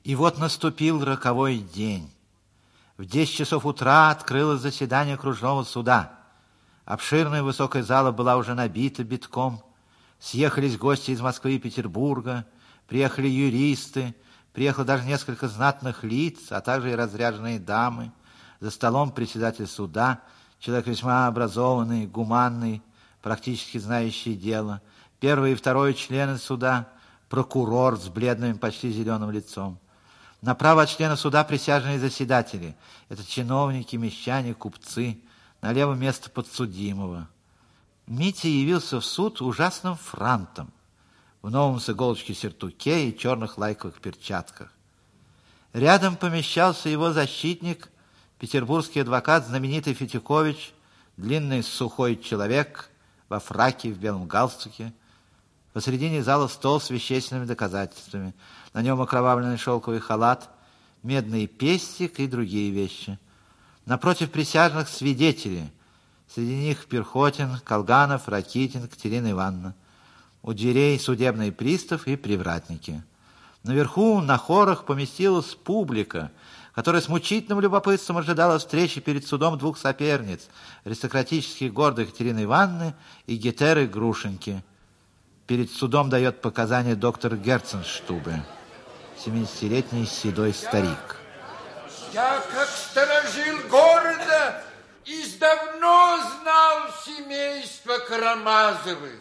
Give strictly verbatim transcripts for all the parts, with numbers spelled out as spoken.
И вот наступил роковой день. В десять часов утра открылось заседание окружного суда. Обширная высокая зала была уже набита битком. Съехались гости из Москвы и Петербурга, приехали юристы, приехало даже несколько знатных лиц, а также и разряженные дамы. За столом председатель суда, человек весьма образованный, гуманный, практически знающий дело. Первый и второй члены суда, прокурор с бледным, почти зеленым лицом. Направо от члена суда присяжные заседатели. Это чиновники, мещане, купцы. Налево место подсудимого. Митя явился в суд ужасным франтом, в новом с иголочки сюртуке и черных лайковых перчатках. Рядом помещался его защитник, петербургский адвокат, знаменитый Фетюкович, длинный сухой человек во фраке, в белом галстуке. Посредине зала стол с вещественными доказательствами. На нем окровавленный шелковый халат, медный пестик и другие вещи. Напротив присяжных свидетели. Среди них Перхотин, Колганов, Ракитин, Катерина Ивановна. У дверей судебный пристав и привратники. Наверху на хорах поместилась публика, которая с мучительным любопытством ожидала встречи перед судом двух соперниц, аристократически гордой Екатерины Ивановны и Гетеры Грушеньки. Перед судом дает показания доктор Герценштубе, семидесятилетний седой старик. Я, как сторожил города, издавна знал семейство Карамазовых.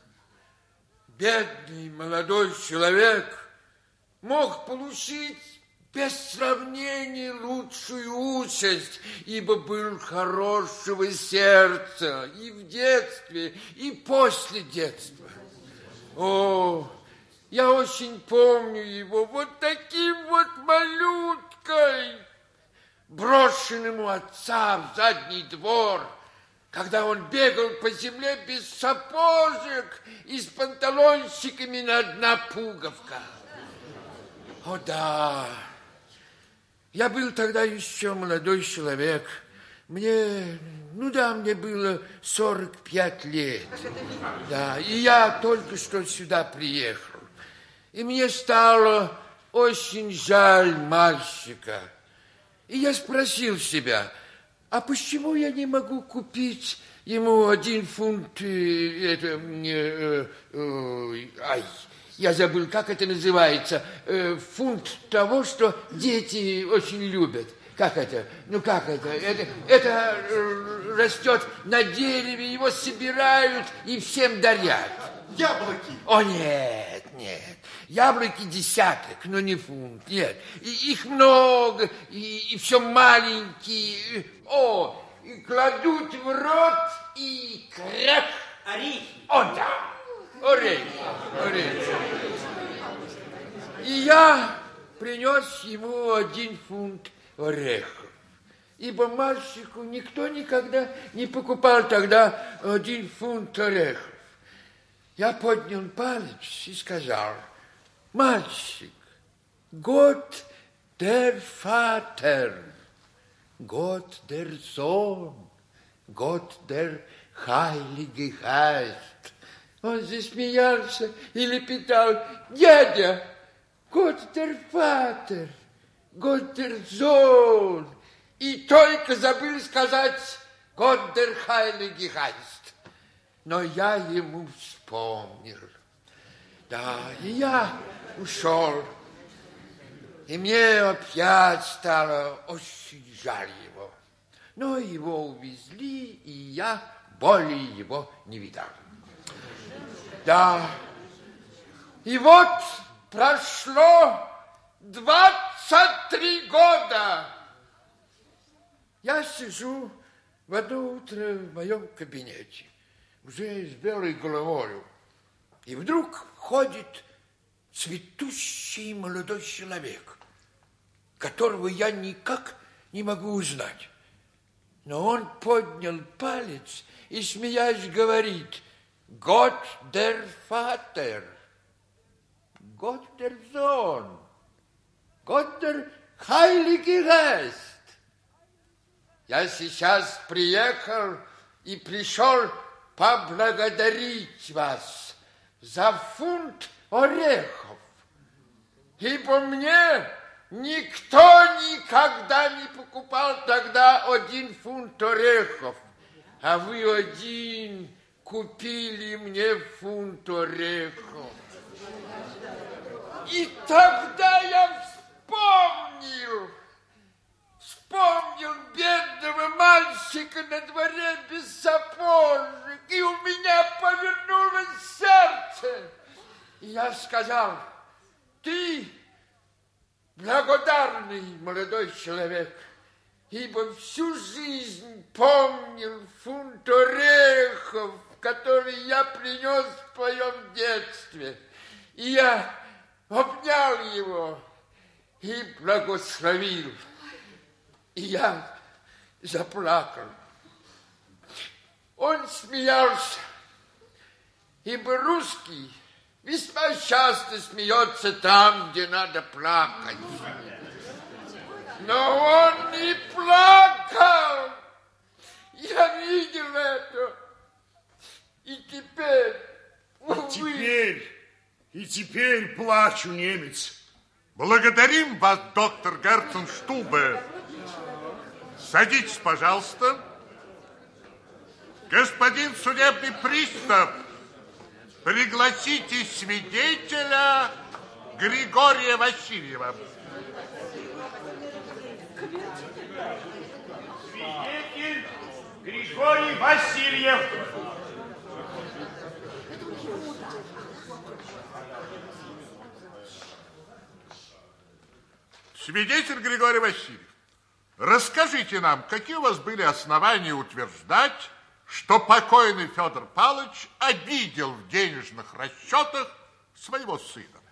Бедный молодой человек мог получить без сравнения лучшую участь, ибо был хорошего сердца и в детстве, и после детства. О, я очень помню его вот таким вот малюткой, брошенным у отца в задний двор, когда он бегал по земле без сапожек и с панталончиками на одна пуговка. О, да, я был тогда еще молодой человек. Мне, ну да, мне было сорок пять лет. Да, и я только что сюда приехал. И мне стало очень жаль мальчика. И я спросил себя, а почему я не могу купить ему один фунт, э, это, э, э, ай, я забыл, как это называется, э, фунт того, что дети очень любят. Как это? Ну, как это? Это, это э, растет на дереве, его собирают и всем дарят. Яблоки. О, нет, нет. Яблоки десяток, но не фунт, нет. И, их много, и, и все маленькие. О, и кладут в рот, и крак. Орехи. О, да. Орехи. Орехи. И я принес ему один фунт орехов. Ибо мальчику никто никогда не покупал тогда один фунт орехов. Я поднял палец и сказал, мальчик, Gott der Vater, Gott der Sohn, Gott der Heilige Geist. Он засмеялся и лепетал, дядя, Gott der Vater, Gott der Sohn. И только забыл сказать Gott der Heilige Geist. Но я ему вспомнил. Да, и я ушел. И мне опять стало очень жаль его. Но его увезли, и я более его не видал. Да, и вот прошло двадцать три года. Я сижу в одно утро в моем кабинете, уже с белой головой, и вдруг входит цветущий молодой человек, которого я никак не могу узнать. Но он поднял палец и, смеясь, говорит, Gott der Vater, Gott der Sohn, Gott der Heilige Geist. Я сейчас приехал и пришел поблагодарить вас за фунт орехов, ибо мне Никто никогда не покупал тогда один фунт орехов, а вы один купили мне фунт орехов. И тогда я вспомнил, вспомнил бедного мальчика на дворе без сапожек, и у меня повернулось сердце. И я сказал: ты благодарный молодой человек, ибо всю жизнь помнил фунт орехов, который я принес в твоем детстве. И я обнял его и благословил. И я заплакал. Он смеялся, ибо русский весьма часто смеется там, где надо плакать. Но он не плакал. Я видел это. И теперь, увы... И теперь, и теперь плачу, немец. Благодарим вас, доктор Герценстубе. Садитесь, пожалуйста. Господин судебный пристав, пригласите свидетеля Григория Васильева. Свидетель Григорий Васильев. Свидетель Григорий Васильев, расскажите нам, какие у вас были основания утверждать, что покойный Федор Павлович обидел в денежных расчетах своего сына?